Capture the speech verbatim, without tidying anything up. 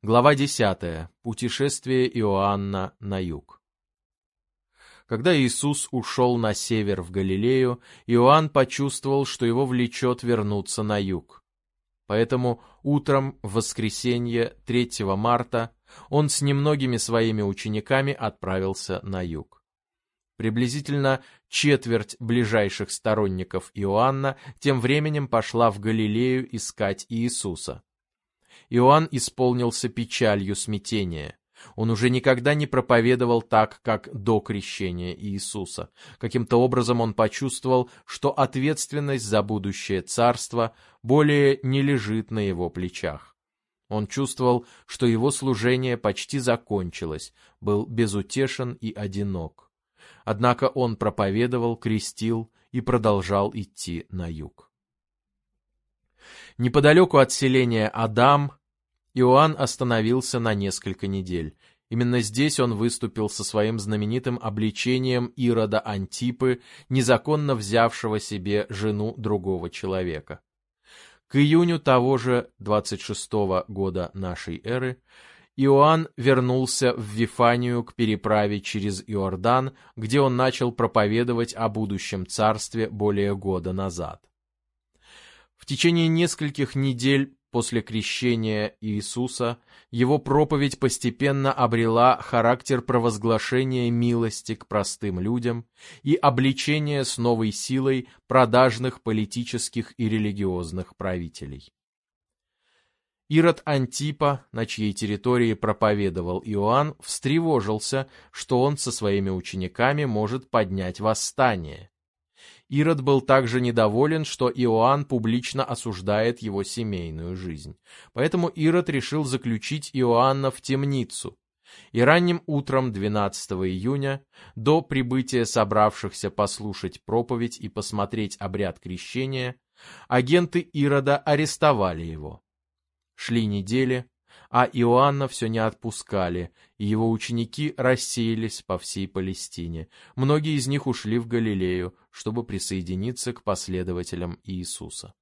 Глава десятая. Путешествие Иоанна на юг. Когда Иисус ушел на север в Галилею, Иоанн почувствовал, что его влечет вернуться на юг. Поэтому утром в воскресенье третьего марта он с немногими своими учениками отправился на юг. Приблизительно четверть ближайших сторонников Иоанна тем временем пошла в Галилею искать Иисуса. Иоанн исполнился печалью смятения. Он уже никогда не проповедовал так, как до крещения Иисуса. Каким-то образом он почувствовал, что ответственность за будущее царство более не лежит на его плечах. Он чувствовал, что его служение почти закончилось, был безутешен и одинок. Однако он проповедовал, крестил и продолжал идти на юг. Неподалеку от селения Адам Иоанн остановился на несколько недель. Именно здесь он выступил со своим знаменитым обличением Ирода Антипы, незаконно взявшего себе жену другого человека. К июню того же двадцать шестого года нашей эры Иоанн вернулся в Вифанию к переправе через Иордан, где он начал проповедовать о будущем царстве более года назад. В течение нескольких недель после крещения Иисуса его проповедь постепенно обрела характер провозглашения милости к простым людям и обличения с новой силой продажных политических и религиозных правителей. Ирод Антипа, на чьей территории проповедовал Иоанн, встревожился, что он со своими учениками может поднять восстание. Ирод был также недоволен, что Иоанн публично осуждает его семейную жизнь. Поэтому Ирод решил заключить Иоанна в темницу. И ранним утром двенадцатого июня, до прибытия собравшихся послушать проповедь и посмотреть обряд крещения, агенты Ирода арестовали его. Шли недели, а Иоанна все не отпускали, и его ученики рассеялись по всей Палестине. Многие из них ушли в Галилею, чтобы присоединиться к последователям Иисуса.